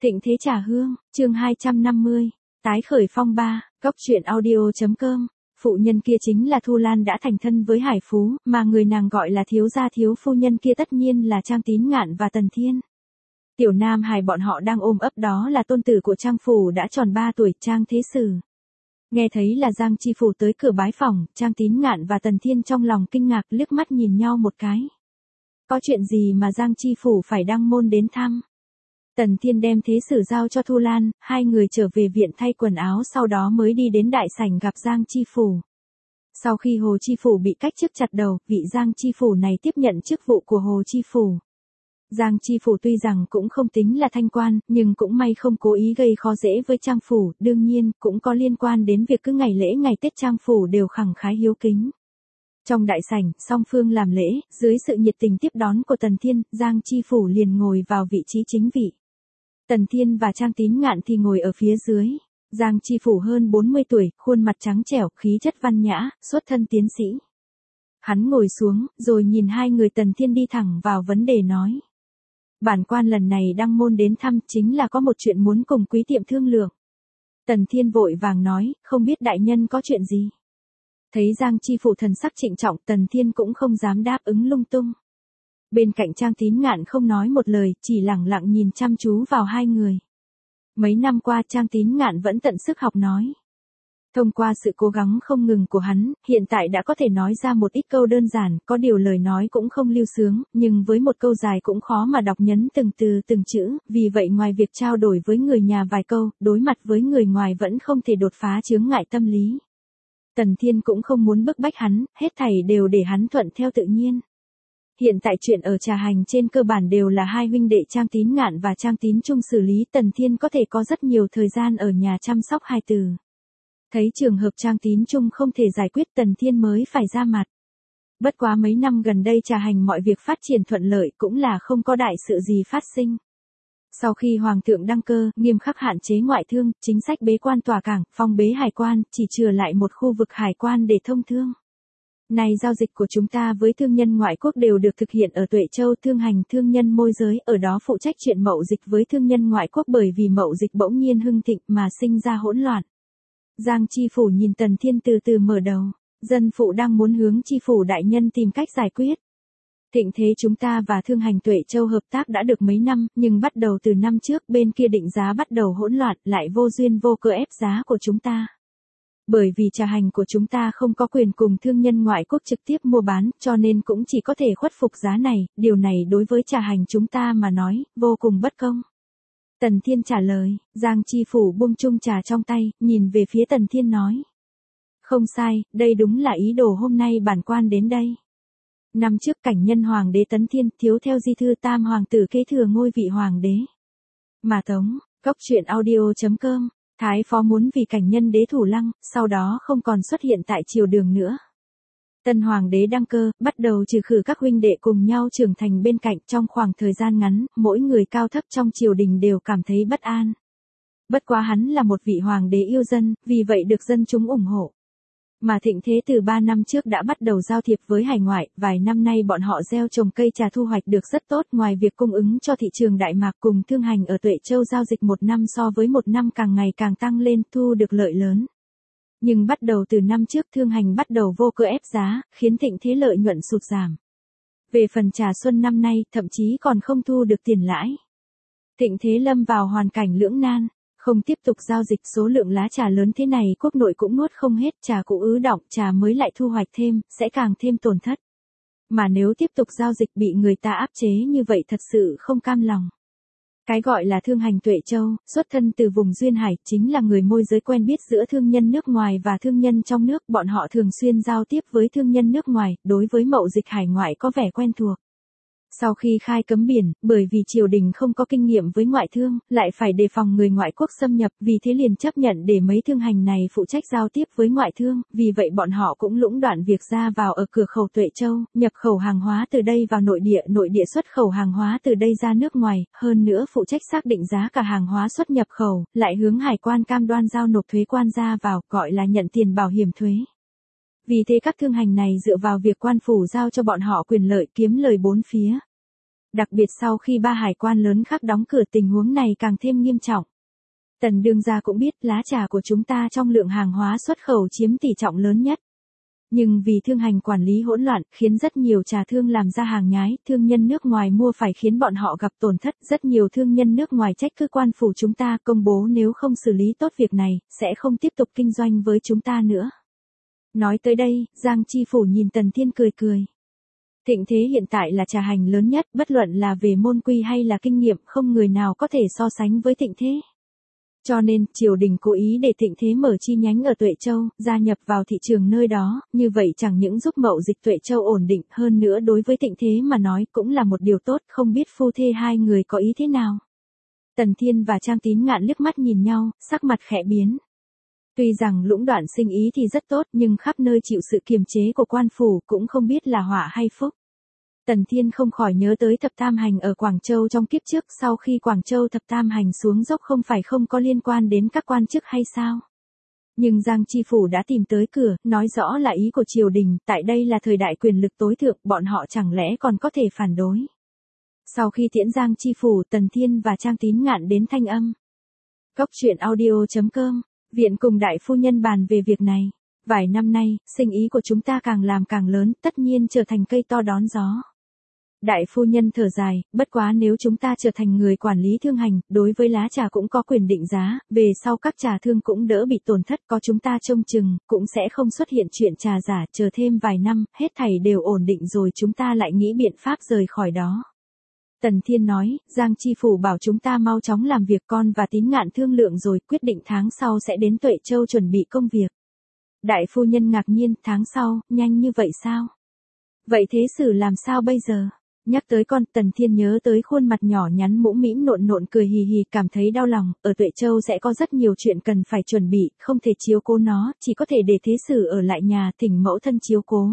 Thịnh Thế Trà Hương, chương 250, tái khởi phong ba, góc truyện audio.com. Phụ nhân kia chính là Thu Lan đã thành thân với Hải Phú, mà người nàng gọi là thiếu gia thiếu phu nhân kia tất nhiên là Trang Tín Ngạn và Tần Thiên. Tiểu Nam Hải bọn họ đang ôm ấp đó là tôn tử của Trang Phủ đã tròn 3 tuổi, Trang Thế Sử. Nghe thấy là Giang Chi Phủ tới cửa bái phỏng, Trang Tín Ngạn và Tần Thiên trong lòng kinh ngạc liếc mắt nhìn nhau một cái. Có chuyện gì mà Giang Chi Phủ phải đăng môn đến thăm? Tần Thiên đem Thế Sử giao cho Thu Lan, hai người trở về viện thay quần áo sau đó mới đi đến đại sảnh gặp Giang Chi Phủ. Sau khi Hồ Chi Phủ bị cách chức chặt đầu, vị Giang Chi Phủ này tiếp nhận chức vụ của Hồ Chi Phủ. Giang Chi Phủ tuy rằng cũng không tính là thanh quan, nhưng cũng may không cố ý gây khó dễ với Trang Phủ, đương nhiên cũng có liên quan đến việc cứ ngày lễ ngày Tết Trang Phủ đều khẳng khái hiếu kính. Trong đại sảnh, song phương làm lễ, dưới sự nhiệt tình tiếp đón của Tần Thiên, Giang Chi Phủ liền ngồi vào vị trí chính vị. Tần Thiên và Trang Tín Ngạn thì ngồi ở phía dưới. Giang Chi Phủ hơn 40 tuổi, khuôn mặt trắng trẻo, khí chất văn nhã, xuất thân tiến sĩ. Hắn ngồi xuống, rồi nhìn hai người. Tần Thiên đi thẳng vào vấn đề nói. Bản quan lần này đăng môn đến thăm chính là có một chuyện muốn cùng quý tiệm thương lượng. Tần Thiên vội vàng nói, không biết đại nhân có chuyện gì. Thấy Giang Chi Phủ thần sắc trịnh trọng, Tần Thiên cũng không dám đáp ứng lung tung. Bên cạnh Trang Tín Ngạn không nói một lời, chỉ lẳng lặng nhìn chăm chú vào hai người. Mấy năm qua Trang Tín Ngạn vẫn tận sức học nói. Thông qua sự cố gắng không ngừng của hắn, hiện tại đã có thể nói ra một ít câu đơn giản, có điều lời nói cũng không lưu sướng, nhưng với một câu dài cũng khó mà đọc nhấn từng từ từng chữ, vì vậy ngoài việc trao đổi với người nhà vài câu, đối mặt với người ngoài vẫn không thể đột phá chướng ngại tâm lý. Tần Thiên cũng không muốn bức bách hắn, hết thảy đều để hắn thuận theo tự nhiên. Hiện tại chuyện ở Trà Hành trên cơ bản đều là hai huynh đệ Trang Tín Ngạn và Trang Tín Trung xử lý, Tần Thiên có thể có rất nhiều thời gian ở nhà chăm sóc hai từ. Thấy trường hợp Trang Tín Trung không thể giải quyết, Tần Thiên mới phải ra mặt. Bất quá mấy năm gần đây Trà Hành mọi việc phát triển thuận lợi, cũng là không có đại sự gì phát sinh. Sau khi Hoàng thượng đăng cơ, nghiêm khắc hạn chế ngoại thương, chính sách bế quan tòa cảng, phong bế hải quan, chỉ chừa lại một khu vực hải quan để thông thương. Này giao dịch của chúng ta với thương nhân ngoại quốc đều được thực hiện ở Tuệ Châu, Thương Hành thương nhân môi giới, ở đó phụ trách chuyện mậu dịch với thương nhân ngoại quốc, bởi vì mậu dịch bỗng nhiên hưng thịnh mà sinh ra hỗn loạn. Giang Chi Phủ nhìn Tần Thiên từ từ mở đầu, dân phụ đang muốn hướng Chi Phủ đại nhân tìm cách giải quyết. Thịnh thế chúng ta và Thương Hành Tuệ Châu hợp tác đã được mấy năm, nhưng bắt đầu từ năm trước bên kia định giá bắt đầu hỗn loạn, lại vô duyên vô cớ ép giá của chúng ta. Bởi vì Trà Hành của chúng ta không có quyền cùng thương nhân ngoại quốc trực tiếp mua bán, cho nên cũng chỉ có thể khuất phục giá này, điều này đối với Trà Hành chúng ta mà nói, vô cùng bất công. Tần Thiên trả lời, Giang Chi Phủ buông chung trà trong tay, nhìn về phía Tần Thiên nói. Không sai, đây đúng là ý đồ hôm nay bản quan đến đây. Năm trước cảnh nhân Hoàng đế Tấn Thiên thiếu theo di thư tam hoàng tử kế thừa ngôi vị Hoàng đế. Mà Tống, góc truyện audio.com. Thái phó muốn vì cảnh nhân đế thủ lăng, sau đó không còn xuất hiện tại triều đường nữa. Tân hoàng đế đăng cơ, bắt đầu trừ khử các huynh đệ cùng nhau trưởng thành bên cạnh. Trong khoảng thời gian ngắn, mỗi người cao thấp trong triều đình đều cảm thấy bất an. Bất quá hắn là một vị hoàng đế yêu dân, vì vậy được dân chúng ủng hộ. Mà Thịnh Thế từ 3 năm trước đã bắt đầu giao thiệp với hải ngoại, vài năm nay bọn họ gieo trồng cây trà thu hoạch được rất tốt, ngoài việc cung ứng cho thị trường Đại Mạc cùng Thương Hành ở Tuệ Châu giao dịch một năm so với một năm càng ngày càng tăng lên, thu được lợi lớn. Nhưng bắt đầu từ năm trước Thương Hành bắt đầu vô cớ ép giá, khiến Thịnh Thế lợi nhuận sụt giảm. Về phần trà xuân năm nay, thậm chí còn không thu được tiền lãi. Thịnh Thế lâm vào hoàn cảnh lưỡng nan. Không tiếp tục giao dịch, số lượng lá trà lớn thế này quốc nội cũng nuốt không hết, trà cũ ứ đọng, trà mới lại thu hoạch thêm, sẽ càng thêm tổn thất. Mà nếu tiếp tục giao dịch bị người ta áp chế như vậy thật sự không cam lòng. Cái gọi là Thương Hành Tuệ Châu, xuất thân từ vùng Duyên Hải, chính là người môi giới quen biết giữa thương nhân nước ngoài và thương nhân trong nước, bọn họ thường xuyên giao tiếp với thương nhân nước ngoài, đối với mậu dịch hải ngoại có vẻ quen thuộc. Sau khi khai cấm biển, bởi vì triều đình không có kinh nghiệm với ngoại thương, lại phải đề phòng người ngoại quốc xâm nhập, vì thế liền chấp nhận để mấy thương hành này phụ trách giao tiếp với ngoại thương, vì vậy bọn họ cũng lũng đoạn việc ra vào ở cửa khẩu Tuệ Châu, nhập khẩu hàng hóa từ đây vào nội địa xuất khẩu hàng hóa từ đây ra nước ngoài, hơn nữa phụ trách xác định giá cả hàng hóa xuất nhập khẩu, lại hướng hải quan cam đoan giao nộp thuế quan ra vào, gọi là nhận tiền bảo hiểm thuế. Vì thế các thương hành này dựa vào việc quan phủ giao cho bọn họ quyền lợi kiếm lời bốn phía. Đặc biệt sau khi ba hải quan lớn khác đóng cửa tình huống này càng thêm nghiêm trọng. Tần đương gia cũng biết lá trà của chúng ta trong lượng hàng hóa xuất khẩu chiếm tỷ trọng lớn nhất. Nhưng vì thương hành quản lý hỗn loạn khiến rất nhiều trà thương làm ra hàng nhái, thương nhân nước ngoài mua phải khiến bọn họ gặp tổn thất. Rất nhiều thương nhân nước ngoài trách cứ quan phủ chúng ta công bố nếu không xử lý tốt việc này, sẽ không tiếp tục kinh doanh với chúng ta nữa. Nói tới đây, Giang Chi Phủ nhìn Tần Thiên cười cười. Thịnh Thế hiện tại là trà hành lớn nhất, bất luận là về môn quy hay là kinh nghiệm, không người nào có thể so sánh với Thịnh Thế. Cho nên, triều đình cố ý để Thịnh Thế mở chi nhánh ở Tuệ Châu, gia nhập vào thị trường nơi đó, như vậy chẳng những giúp mậu dịch Tuệ Châu ổn định, hơn nữa đối với Thịnh Thế mà nói cũng là một điều tốt, không biết phu thê hai người có ý thế nào. Tần Thiên và Trang Tín Ngạn liếc mắt nhìn nhau, sắc mặt khẽ biến. Tuy rằng lũng đoạn sinh ý thì rất tốt nhưng khắp nơi chịu sự kiềm chế của quan phủ cũng không biết là họa hay phúc. Tần Thiên không khỏi nhớ tới thập tam hành ở Quảng Châu trong kiếp trước, sau khi Quảng Châu thập tam hành xuống dốc không phải không có liên quan đến các quan chức hay sao? Nhưng Giang Chi Phủ đã tìm tới cửa, nói rõ là ý của triều đình, tại đây là thời đại quyền lực tối thượng, bọn họ chẳng lẽ còn có thể phản đối. Sau khi tiễn Giang Chi Phủ, Tần Thiên và Trang Tín Ngạn đến Thanh Âm. Góc truyện audio.com, viện cùng đại phu nhân bàn về việc này. Vài năm nay, sinh ý của chúng ta càng làm càng lớn, tất nhiên trở thành cây to đón gió. Đại phu nhân thở dài, bất quá nếu chúng ta trở thành người quản lý thương hành, đối với lá trà cũng có quyền định giá, về sau các trà thương cũng đỡ bị tổn thất, có chúng ta trông chừng, cũng sẽ không xuất hiện chuyện trà giả, chờ thêm vài năm, hết thảy đều ổn định rồi chúng ta lại nghĩ biện pháp rời khỏi đó. Tần Thiên nói, Giang Chi Phủ bảo chúng ta mau chóng làm việc, con và Tín Ngạn thương lượng rồi, quyết định tháng sau sẽ đến Tuệ Châu chuẩn bị công việc. Đại phu nhân ngạc nhiên, tháng sau, nhanh như vậy sao? Vậy thế sử làm sao bây giờ? Nhắc tới con, Tần Thiên nhớ tới khuôn mặt nhỏ nhắn mũm mĩm nộn nộn cười hì hì, cảm thấy đau lòng, ở Tuệ Châu sẽ có rất nhiều chuyện cần phải chuẩn bị, không thể chiếu cố nó, chỉ có thể để thế sử ở lại nhà thỉnh mẫu thân chiếu cố.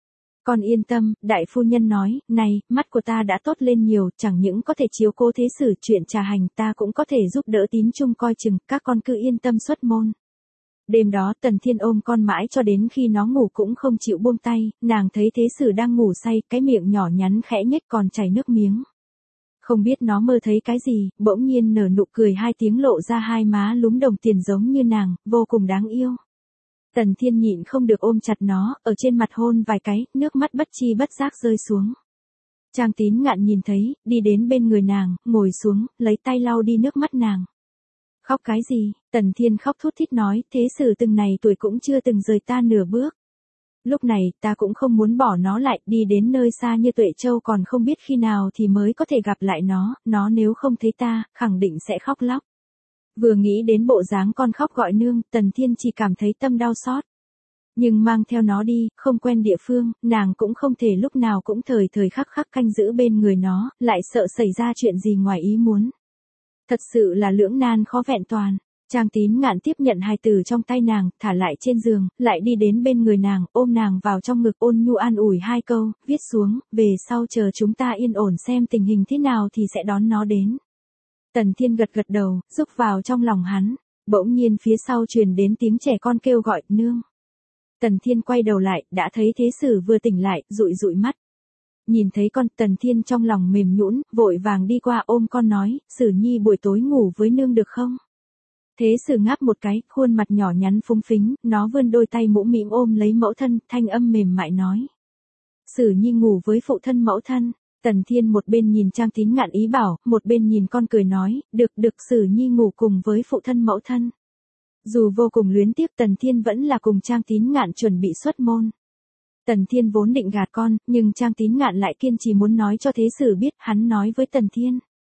Con yên tâm, đại phu nhân nói, này, mắt của ta đã tốt lên nhiều, chẳng những có thể chiếu cố thế sử, chuyện trà hành ta cũng có thể giúp đỡ Tín Trung coi chừng, các con cứ yên tâm xuất môn. Đêm đó Tần Thiên ôm con mãi cho đến khi nó ngủ cũng không chịu buông tay, nàng thấy thế sử đang ngủ say, cái miệng nhỏ nhắn khẽ nhếch còn chảy nước miếng. Không biết nó mơ thấy cái gì, bỗng nhiên nở nụ cười hai tiếng lộ ra hai má lúm đồng tiền giống như nàng, vô cùng đáng yêu. Tần Thiên nhịn không được ôm chặt nó, ở trên mặt hôn vài cái, nước mắt bất chi bất giác rơi xuống. Trang Tín Ngạn nhìn thấy, đi đến bên người nàng, ngồi xuống, lấy tay lau đi nước mắt nàng. Khóc cái gì? Tần Thiên khóc thút thít nói, thế sử từng này tuổi cũng chưa từng rời ta nửa bước. Lúc này, ta cũng không muốn bỏ nó lại, đi đến nơi xa như Tuệ Châu còn không biết khi nào thì mới có thể gặp lại nó nếu không thấy ta, khẳng định sẽ khóc lóc. Vừa nghĩ đến bộ dáng con khóc gọi nương, Tần Thiên chỉ cảm thấy tâm đau xót. Nhưng mang theo nó đi, không quen địa phương, nàng cũng không thể lúc nào cũng thời thời khắc khắc canh giữ bên người nó, lại sợ xảy ra chuyện gì ngoài ý muốn. Thật sự là lưỡng nan khó vẹn toàn. Trang Tín Ngạn tiếp nhận hài tử trong tay nàng, thả lại trên giường, lại đi đến bên người nàng, ôm nàng vào trong ngực ôn nhu an ủi hai câu, viết xuống, về sau chờ chúng ta yên ổn xem tình hình thế nào thì sẽ đón nó đến. Tần Thiên gật gật đầu, rúc vào trong lòng hắn, bỗng nhiên phía sau truyền đến tiếng trẻ con kêu gọi, nương. Tần Thiên quay đầu lại, đã thấy thế sử vừa tỉnh lại, dụi dụi mắt. Nhìn thấy con, Tần Thiên trong lòng mềm nhũn, vội vàng đi qua ôm con nói, Sử Nhi buổi tối ngủ với nương được không? Thế sử ngáp một cái, khuôn mặt nhỏ nhắn phúng phính, nó vươn đôi tay mũm mĩm ôm lấy mẫu thân, thanh âm mềm mại nói. Sử Nhi ngủ với phụ thân mẫu thân. Tần Thiên một bên nhìn Trang Tín Ngạn ý bảo, một bên nhìn con cười nói, được Sử Nhi ngủ cùng với phụ thân mẫu thân. Dù vô cùng luyến tiếc, Tần Thiên vẫn là cùng Trang Tín Ngạn chuẩn bị xuất môn. Tần Thiên vốn định gạt con, nhưng Trang Tín Ngạn lại kiên trì muốn nói cho thế sử biết, hắn nói với Tần Thiên.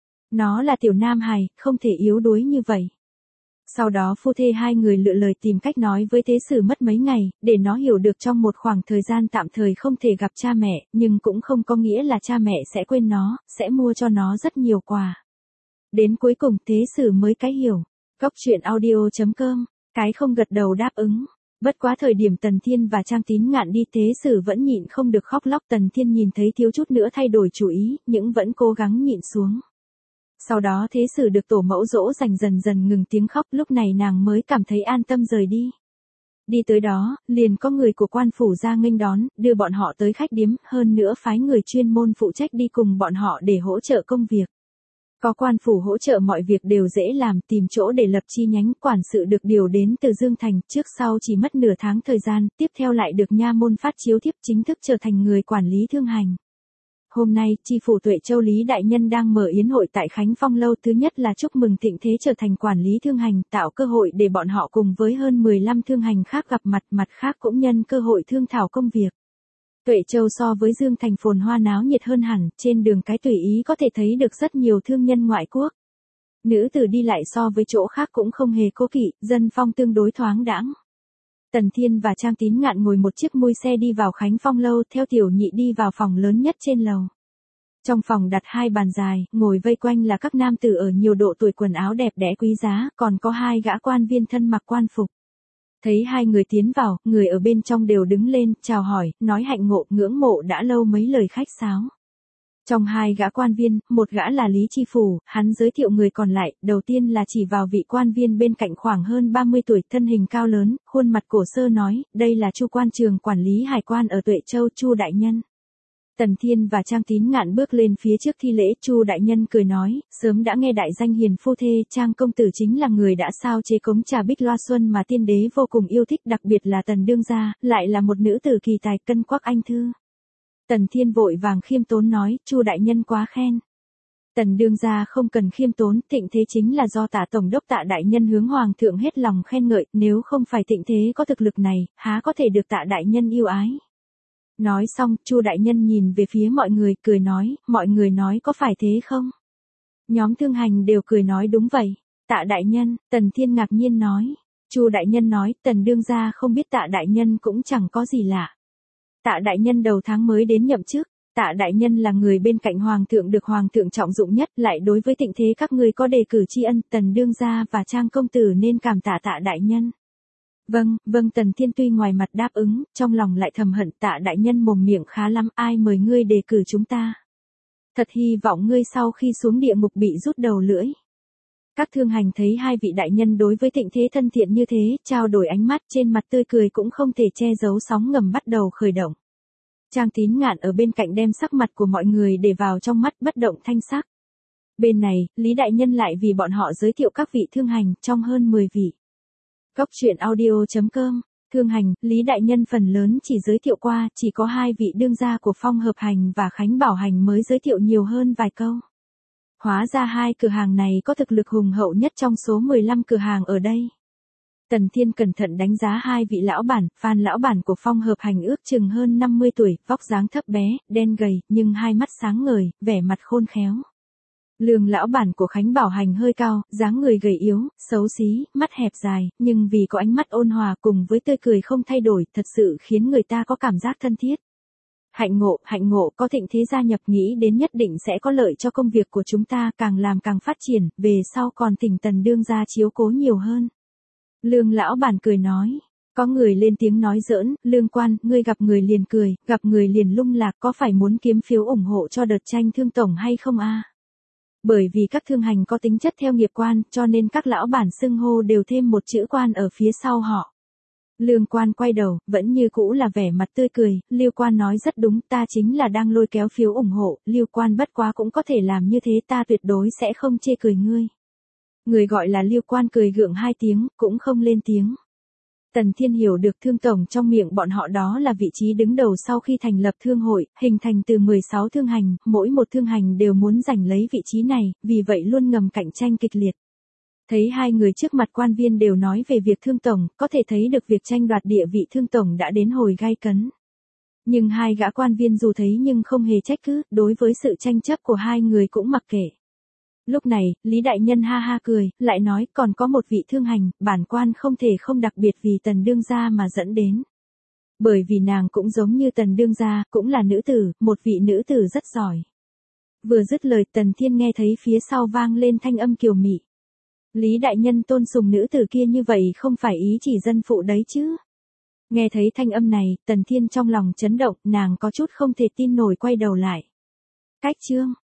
Nó là tiểu nam hài, không thể yếu đuối như vậy. Sau đó phu thê hai người lựa lời tìm cách nói với thế sử mất mấy ngày, để nó hiểu được trong một khoảng thời gian tạm thời không thể gặp cha mẹ, nhưng cũng không có nghĩa là cha mẹ sẽ quên nó, sẽ mua cho nó rất nhiều quà. Đến cuối cùng thế sử mới cái hiểu. Góc truyện audio.com, cái không gật đầu đáp ứng. Bất quá thời điểm Tần Thiên và Trang Tín Ngạn đi thế sử vẫn nhịn không được khóc lóc. Tần Thiên nhìn thấy thiếu chút nữa thay đổi chủ ý, nhưng vẫn cố gắng nhịn xuống. Sau đó thế sử được tổ mẫu dỗ dành dần dần ngừng tiếng khóc, lúc này nàng mới cảm thấy an tâm rời đi. Đi tới đó, liền có người của quan phủ ra nghênh đón, đưa bọn họ tới khách điếm, hơn nữa phái người chuyên môn phụ trách đi cùng bọn họ để hỗ trợ công việc. Có quan phủ hỗ trợ mọi việc đều dễ làm, tìm chỗ để lập chi nhánh, quản sự được điều đến từ Dương Thành, trước sau chỉ mất nửa tháng thời gian, tiếp theo lại được nha môn phát chiếu thiếp chính thức trở thành người quản lý thương hành. Hôm nay, tri phủ Tuệ Châu Lý Đại Nhân đang mở yến hội tại Khánh Phong Lâu, thứ nhất là chúc mừng thịnh thế trở thành quản lý thương hành, tạo cơ hội để bọn họ cùng với hơn 15 thương hành khác gặp mặt, mặt khác cũng nhân cơ hội thương thảo công việc. Tuệ Châu so với Dương Thành phồn hoa náo nhiệt hơn hẳn, trên đường cái tùy ý có thể thấy được rất nhiều thương nhân ngoại quốc. Nữ tử đi lại so với chỗ khác cũng không hề cố kỵ, dân phong tương đối thoáng đãng. Tần Thiên và Trang Tín Ngạn ngồi một chiếc mui xe đi vào Khánh Phong Lâu, theo Tiểu Nhị đi vào phòng lớn nhất trên lầu. Trong phòng đặt 2 bàn dài, ngồi vây quanh là các nam tử ở nhiều độ tuổi, quần áo đẹp đẽ quý giá, còn có 2 gã quan viên thân mặc quan phục. Thấy 2 người tiến vào, người ở bên trong đều đứng lên, chào hỏi, nói hạnh ngộ, ngưỡng mộ đã lâu mấy lời khách sáo. Trong 2 gã quan viên, một gã là Lý Chi Phủ, hắn giới thiệu người còn lại, đầu tiên là chỉ vào vị quan viên bên cạnh khoảng hơn 30 tuổi, thân hình cao lớn, khuôn mặt cổ sơ nói, đây là Chu quan trường quản lý hải quan ở Tuệ Châu, Chu đại nhân. Tần Thiên và Trang Tín Ngạn bước lên phía trước thi lễ, Chu đại nhân cười nói, sớm đã nghe đại danh hiền phu thê, Trang công tử chính là người đã sao chế cống trà Bích Loa Xuân mà tiên đế vô cùng yêu thích, đặc biệt là Tần đương gia, lại là một nữ tử kỳ tài, cân quắc anh thư. Tần Thiên vội vàng khiêm tốn nói, Chu đại nhân quá khen. Tần đương gia không cần khiêm tốn, thịnh thế chính là do Tạ tổng đốc Tạ đại nhân hướng hoàng thượng hết lòng khen ngợi, nếu không phải thịnh thế có thực lực này, há có thể được Tạ đại nhân yêu ái. Nói xong, Chu đại nhân nhìn về phía mọi người, cười nói, mọi người nói có phải thế không? Nhóm thương hành đều cười nói đúng vậy. Tạ đại nhân, Tần Thiên ngạc nhiên nói. Chu đại nhân nói, Tần đương gia không biết Tạ đại nhân cũng chẳng có gì lạ. Tạ đại nhân đầu tháng mới đến nhậm chức, Tạ đại nhân là người bên cạnh hoàng thượng được hoàng thượng trọng dụng nhất, lại đối với thịnh thế các ngươi có đề cử tri ân, Tần đương gia và Trang công tử nên cảm tạ Tạ đại nhân. Vâng, Tần Thiên tuy ngoài mặt đáp ứng, trong lòng lại thầm hận, Tạ đại nhân mồm miệng khá lắm, ai mời ngươi đề cử chúng ta. Thật hy vọng ngươi sau khi xuống địa ngục bị rút đầu lưỡi. Các thương hành thấy 2 vị đại nhân đối với thịnh thế thân thiện như thế, trao đổi ánh mắt, trên mặt tươi cười cũng không thể che giấu, sóng ngầm bắt đầu khởi động. Trang Tín Ngạn ở bên cạnh đem sắc mặt của mọi người để vào trong mắt, bất động thanh sắc. Bên này, Lý đại nhân lại vì bọn họ giới thiệu các vị thương hành, trong hơn 10 vị. Góc truyện audio.com, thương hành, Lý đại nhân phần lớn chỉ giới thiệu qua, chỉ có 2 vị đương gia của Phong Hợp Hành và Khánh Bảo Hành mới giới thiệu nhiều hơn vài câu. Hóa ra 2 cửa hàng này có thực lực hùng hậu nhất trong số 15 cửa hàng ở đây. Tần Thiên cẩn thận đánh giá 2 vị lão bản, Phan lão bản của Phong Hợp Hành ước chừng hơn 50 tuổi, vóc dáng thấp bé, đen gầy, nhưng hai mắt sáng ngời, vẻ mặt khôn khéo. Lương lão bản của Khánh Bảo Hành hơi cao, dáng người gầy yếu, xấu xí, mắt hẹp dài, nhưng vì có ánh mắt ôn hòa cùng với tươi cười không thay đổi, thật sự khiến người ta có cảm giác thân thiết. Hạnh ngộ, có thịnh thế gia nhập, nghĩ đến nhất định sẽ có lợi cho công việc của chúng ta, càng làm càng phát triển, về sau còn thỉnh Tần đương gia chiếu cố nhiều hơn. Lương lão bản cười nói. Có người lên tiếng nói giỡn, Lương quan, ngươi gặp người liền cười, gặp người liền lung lạc, có phải muốn kiếm phiếu ủng hộ cho đợt tranh thương tổng hay không a? Bởi vì các thương hành có tính chất theo nghiệp quan, cho nên các lão bản xưng hô đều thêm một chữ quan ở phía sau họ. Lương quan quay đầu, vẫn như cũ là vẻ mặt tươi cười, Lưu quan nói rất đúng, ta chính là đang lôi kéo phiếu ủng hộ, Lưu quan bất quá cũng có thể làm như thế, ta tuyệt đối sẽ không chê cười ngươi. Người gọi là Lưu quan cười gượng 2 tiếng, cũng không lên tiếng. Tần Thiên hiểu được thương tổng trong miệng bọn họ đó là vị trí đứng đầu sau khi thành lập thương hội, hình thành từ 16 thương hành, mỗi một thương hành đều muốn giành lấy vị trí này, vì vậy luôn ngầm cạnh tranh kịch liệt. Thấy 2 người trước mặt quan viên đều nói về việc thương tổng, có thể thấy được việc tranh đoạt địa vị thương tổng đã đến hồi gay cấn. Nhưng 2 gã quan viên dù thấy nhưng không hề trách cứ, đối với sự tranh chấp của 2 người cũng mặc kệ. Lúc này, Lý đại nhân ha ha cười, lại nói còn có một vị thương hành, bản quan không thể không đặc biệt vì Tần đương gia mà dẫn đến. Bởi vì nàng cũng giống như Tần đương gia, cũng là nữ tử, một vị nữ tử rất giỏi. Vừa dứt lời, Tần Thiên nghe thấy phía sau vang lên thanh âm kiều mị. Lý đại nhân tôn sùng nữ tử kia như vậy không phải ý chỉ dân phụ đấy chứ. Nghe thấy thanh âm này, Tần Thiên trong lòng chấn động, nàng có chút không thể tin nổi quay đầu lại. Cách chương